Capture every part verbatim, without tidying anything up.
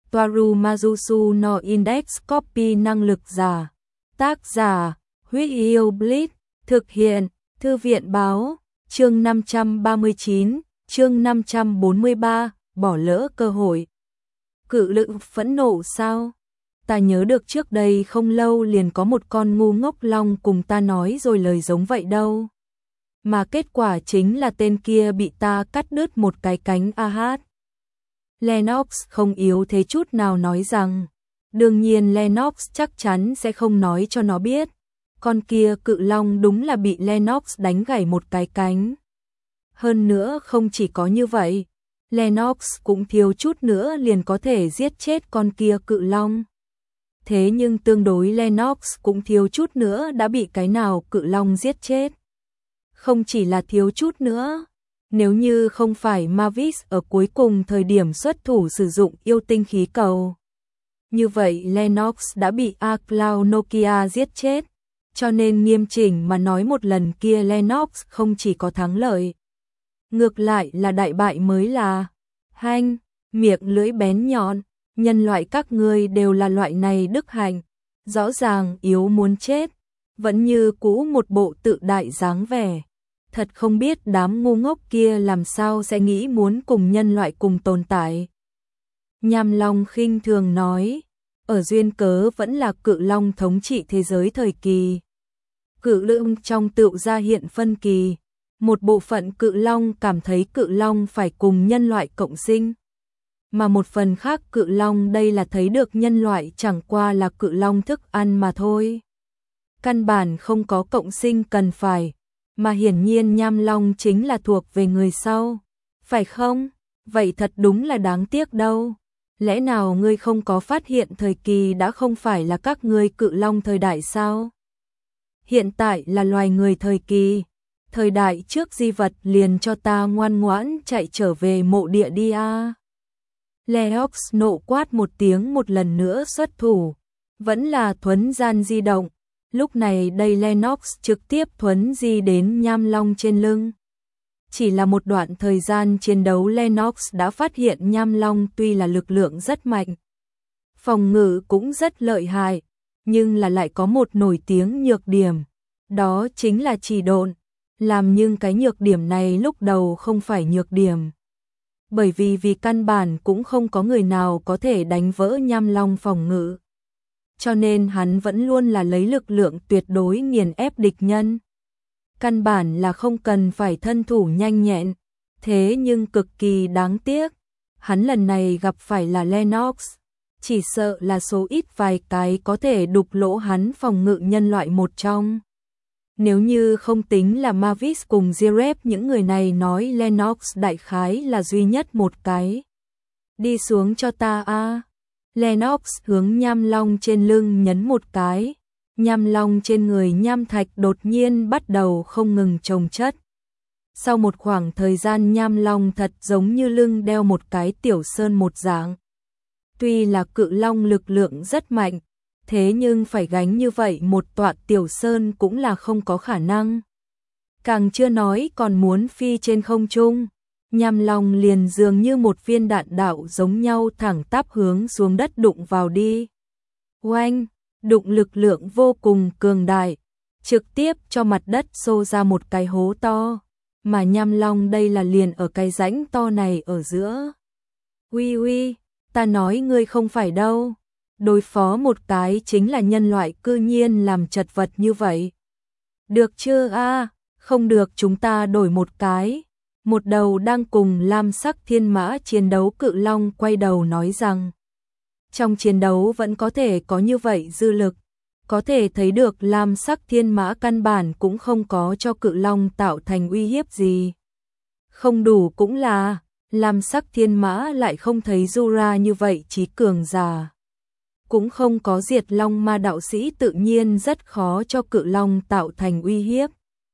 Toaru Majusu no Index Copy năng lực giả. Tác giả, Huyết Yêu Blitz, thực hiện, Thư viện báo, chương năm trăm ba mươi chín, chương năm trăm bốn mươi ba, bỏ lỡ cơ hội. Cự Lượng phẫn nộ sao? Ta nhớ được trước đây không lâu liền có một con ngu ngốc long cùng ta nói rồi lời giống vậy đâu. Mà kết quả chính là tên kia bị ta cắt đứt một cái cánh a hát. Lennox không yếu thế chút nào nói rằng, đương nhiên Lennox chắc chắn sẽ không nói cho nó biết. Con kia cự long đúng là bị Lennox đánh gãy một cái cánh. Hơn nữa không chỉ có như vậy, Lennox cũng thiếu chút nữa liền có thể giết chết con kia cự long. Thế nhưng tương đối Lennox cũng thiếu chút nữa đã bị cái nào cự long giết chết. Không chỉ là thiếu chút nữa, nếu như không phải Mavis ở cuối cùng thời điểm xuất thủ sử dụng yêu tinh khí cầu, như vậy Lennox đã bị A Cloud Nokia giết chết. Cho nên nghiêm chỉnh mà nói một lần kia Lennox không chỉ có thắng lợi, ngược lại là đại bại mới là. Hanh, miệng lưỡi bén nhọn, nhân loại các ngươi đều là loại này đức hạnh, rõ ràng yếu muốn chết, vẫn như cũ một bộ tự đại dáng vẻ. Thật không biết đám ngu ngốc kia làm sao sẽ nghĩ muốn cùng nhân loại cùng tồn tại. Nham Long khinh thường nói, ở duyên cớ vẫn là cự long thống trị thế giới thời kỳ. Cự Lượng trong tựu ra hiện phân kỳ, một bộ phận cự long cảm thấy cự long phải cùng nhân loại cộng sinh. Mà một phần khác cự long đây là thấy được nhân loại chẳng qua là cự long thức ăn mà thôi. Căn bản không có cộng sinh cần phải, mà hiển nhiên Nham Long chính là thuộc về người sau. Phải không? Vậy thật đúng là đáng tiếc đâu. Lẽ nào ngươi không có phát hiện thời kỳ đã không phải là các ngươi cự long thời đại sao? Hiện tại là loài người thời kỳ. Thời đại trước di vật liền cho ta ngoan ngoãn chạy trở về mộ địa đi a. Lennox nộ quát một tiếng một lần nữa xuất thủ. Vẫn là thuấn gian di động. Lúc này đây Lennox trực tiếp thuấn di đến Nham Long trên lưng. Chỉ là một đoạn thời gian chiến đấu Lennox đã phát hiện Nham Long tuy là lực lượng rất mạnh, phòng ngự cũng rất lợi hại, nhưng là lại có một nổi tiếng nhược điểm, đó chính là trì độn. Làm nhưng cái nhược điểm này lúc đầu không phải nhược điểm. Bởi vì vì căn bản cũng không có người nào có thể đánh vỡ Nham Long phòng ngự. Cho nên hắn vẫn luôn là lấy lực lượng tuyệt đối nghiền ép địch nhân. Căn bản là không cần phải thân thủ nhanh nhẹn, thế nhưng cực kỳ đáng tiếc. Hắn lần này gặp phải là Lennox, chỉ sợ là số ít vài cái có thể đục lỗ hắn phòng ngự nhân loại một trong. Nếu như không tính là Mavis cùng Zirep những người này nói Lennox đại khái là duy nhất một cái. Đi xuống cho ta a. Lennox hướng Nham Long trên lưng nhấn một cái. Nham Long trên người nham thạch đột nhiên bắt đầu không ngừng chồng chất. Sau một khoảng thời gian Nham Long thật giống như lưng đeo một cái tiểu sơn một dạng. Tuy là cự long lực lượng rất mạnh, thế nhưng phải gánh như vậy một tọa tiểu sơn cũng là không có khả năng. Càng chưa nói còn muốn phi trên không trung. Nham Long liền dường như một viên đạn đạo giống nhau thẳng tắp hướng xuống đất đụng vào đi. Oanh, đụng lực lượng vô cùng cường đại, trực tiếp cho mặt đất xô ra một cái hố to, mà Nham Long đây là liền ở cái rãnh to này ở giữa. Uy uy, ta nói ngươi không phải đâu, đối phó một cái chính là nhân loại cư nhiên làm chật vật như vậy. Được chưa a? Không được chúng ta đổi một cái. Một đầu đang cùng lam sắc thiên mã chiến đấu cự long quay đầu nói rằng, trong chiến đấu vẫn có thể có như vậy dư lực, có thể thấy được lam sắc thiên mã căn bản cũng không có cho cự long tạo thành uy hiếp gì. Không đủ cũng là, lam sắc thiên mã lại không thấy Jura như vậy trí cường giả. Cũng không có diệt long ma đạo sĩ tự nhiên rất khó cho cự long tạo thành uy hiếp.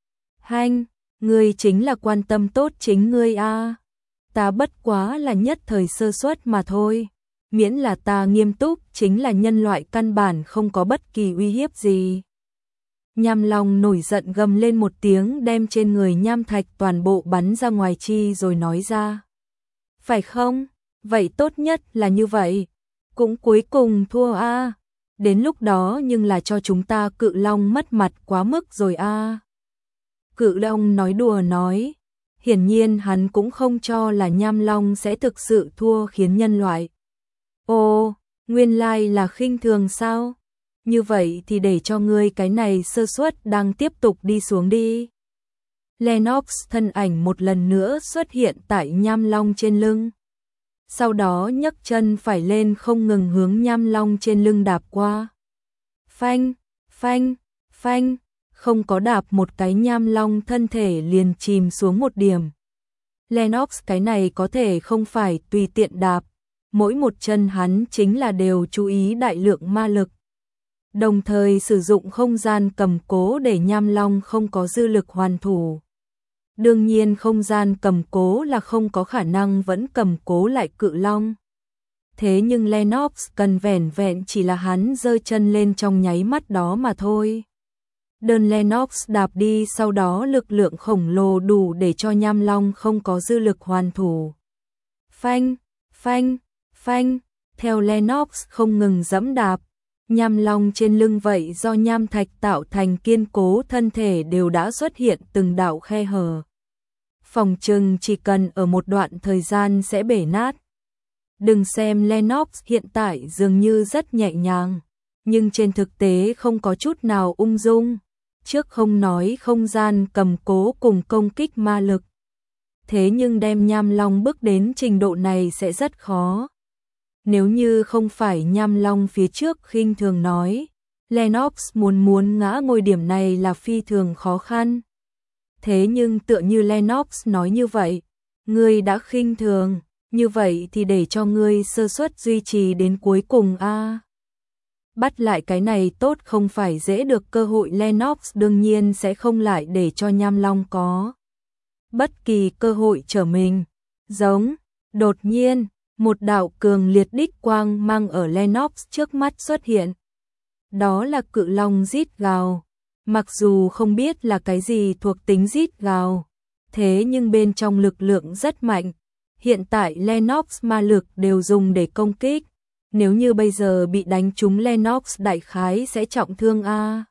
Hanh! Ngươi chính là quan tâm tốt chính ngươi a. Ta bất quá là nhất thời sơ suất mà thôi. Miễn là ta nghiêm túc chính là nhân loại căn bản không có bất kỳ uy hiếp gì. Nham Long nổi giận gầm lên một tiếng đem trên người nham thạch toàn bộ bắn ra ngoài chi rồi nói ra. Phải không? Vậy tốt nhất là như vậy. cũng cuối cùng thua a. Đến lúc đó nhưng là cho chúng ta Cự Long mất mặt quá mức rồi a. Cự Long nói đùa nói, hiển nhiên hắn cũng không cho là Nham Long sẽ thực sự thua khiến nhân loại. Ồ, nguyên lai là khinh thường sao? Như vậy thì để cho ngươi cái này sơ suất đang tiếp tục đi xuống đi. Lennox thân ảnh một lần nữa xuất hiện tại Nham Long trên lưng. Sau đó nhấc chân phải lên không ngừng hướng Nham Long trên lưng đạp qua. Phanh, phanh, phanh, không có đạp một cái Nham Long thân thể liền chìm xuống một điểm. Lennox cái này có thể không phải tùy tiện đạp, mỗi một chân hắn chính là đều chú ý đại lượng ma lực. Đồng thời sử dụng không gian cầm cố để Nham Long không có dư lực hoàn thủ. Đương nhiên không gian cầm cố là không có khả năng vẫn cầm cố lại Cự Long. Thế nhưng Lennox cần vẻn vẹn chỉ là hắn giơ chân lên trong nháy mắt đó mà thôi. Đơn Lennox đạp đi sau đó lực lượng khổng lồ đủ để cho Nham Long không có dư lực hoàn thủ. Phanh, phanh, phanh, theo Lennox không ngừng giẫm đạp, Nham Long trên lưng vậy do nham thạch tạo thành kiên cố thân thể đều đã xuất hiện từng đạo khe hở. Phòng trừng chỉ cần ở một đoạn thời gian sẽ bể nát. Đừng xem Lennox hiện tại dường như rất nhẹ nhàng, nhưng trên thực tế không có chút nào ung dung. Trước không nói không gian cầm cố cùng công kích ma lực. Thế nhưng đem Nham Long bước đến trình độ này sẽ rất khó. Nếu như không phải Nham Long phía trước khinh thường nói, Lennox muốn muốn ngã ngôi điểm này là phi thường khó khăn. Thế nhưng tựa như Lennox nói như vậy, ngươi đã khinh thường, như vậy thì để cho ngươi sơ suất duy trì đến cuối cùng a. Bắt lại cái này tốt không phải dễ được, cơ hội Lennox đương nhiên sẽ không lại để cho Nham Long có bất kỳ cơ hội trở mình. Giống, đột nhiên, một đạo cường liệt đích quang mang ở Lennox trước mắt xuất hiện. Đó là Cự Long rít gào. Mặc dù không biết là cái gì thuộc tính rít gào, thế nhưng bên trong lực lượng rất mạnh. Hiện tại Lennox ma lực đều dùng để công kích. Nếu như bây giờ bị đánh trúng Lennox đại khái sẽ trọng thương a.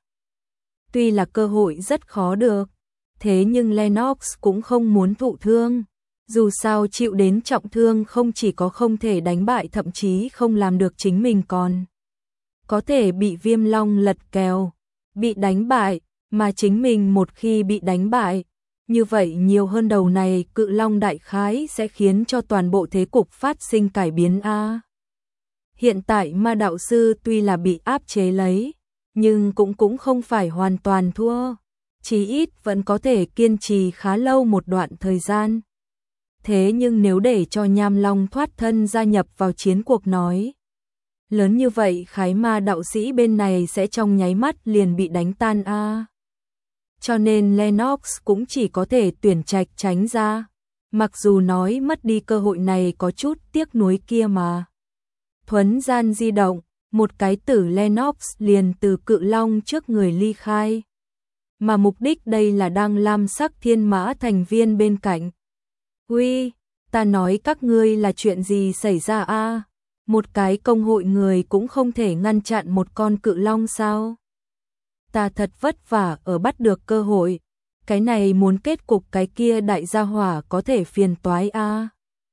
Tuy là cơ hội rất khó được, thế nhưng Lennox cũng không muốn thụ thương. Dù sao chịu đến trọng thương không chỉ có không thể đánh bại, thậm chí không làm được chính mình còn có thể bị Viêm Long lật kèo, bị đánh bại, mà chính mình một khi bị đánh bại, như vậy nhiều hơn đầu này Cự Long đại khái sẽ khiến cho toàn bộ thế cục phát sinh cải biến a. Hiện tại Ma đạo sư tuy là bị áp chế lấy, nhưng cũng cũng không phải hoàn toàn thua, chí ít vẫn có thể kiên trì khá lâu một đoạn thời gian. Thế nhưng nếu để cho Nham Long thoát thân gia nhập vào chiến cuộc nói, lớn như vậy khái ma đạo sĩ bên này sẽ trong nháy mắt liền bị đánh tan a. Cho nên Lennox cũng chỉ có thể tuyển trạch tránh ra, mặc dù nói mất đi cơ hội này có chút tiếc nuối kia mà. Thuấn gian di động, một cái tử Lennox liền từ Cự Long trước người ly khai. Mà mục đích đây là đang lam sắc thiên mã thành viên bên cạnh. Uy, ta nói các ngươi là chuyện gì xảy ra a? Một cái công hội người cũng không thể ngăn chặn một con Cự Long sao? Ta thật vất vả ở bắt được cơ hội, cái này muốn kết cục cái kia đại gia hỏa có thể phiền toái a.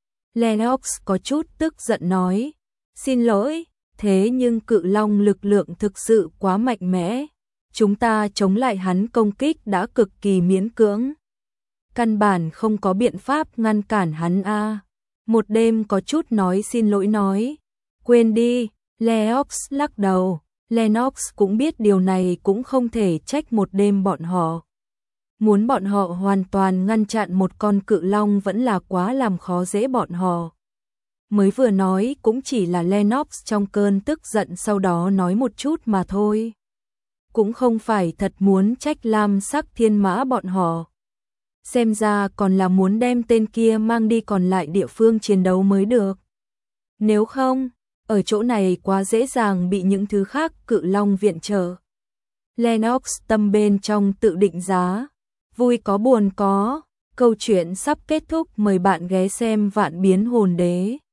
Lennox có chút tức giận nói, xin lỗi, thế nhưng Cự Long lực lượng thực sự quá mạnh mẽ, chúng ta chống lại hắn công kích đã cực kỳ miễn cưỡng. Căn bản không có biện pháp ngăn cản hắn a. Một đêm có chút nói xin lỗi nói, quên đi, Lennox lắc đầu, Lennox cũng biết điều này cũng không thể trách một đêm bọn họ. Muốn bọn họ hoàn toàn ngăn chặn một con Cự Long vẫn là quá làm khó dễ bọn họ. Mới vừa nói cũng chỉ là Lennox trong cơn tức giận sau đó nói một chút mà thôi. Cũng không phải thật muốn trách lam sắc thiên mã bọn họ. Xem ra còn là muốn đem tên kia mang đi còn lại địa phương chiến đấu mới được. Nếu không, ở chỗ này quá dễ dàng bị những thứ khác Cự Long viện trợ. Lennox tâm bên trong tự định giá, vui có buồn có, câu chuyện sắp kết thúc, mời bạn ghé xem Vạn Biến Hồn Đế.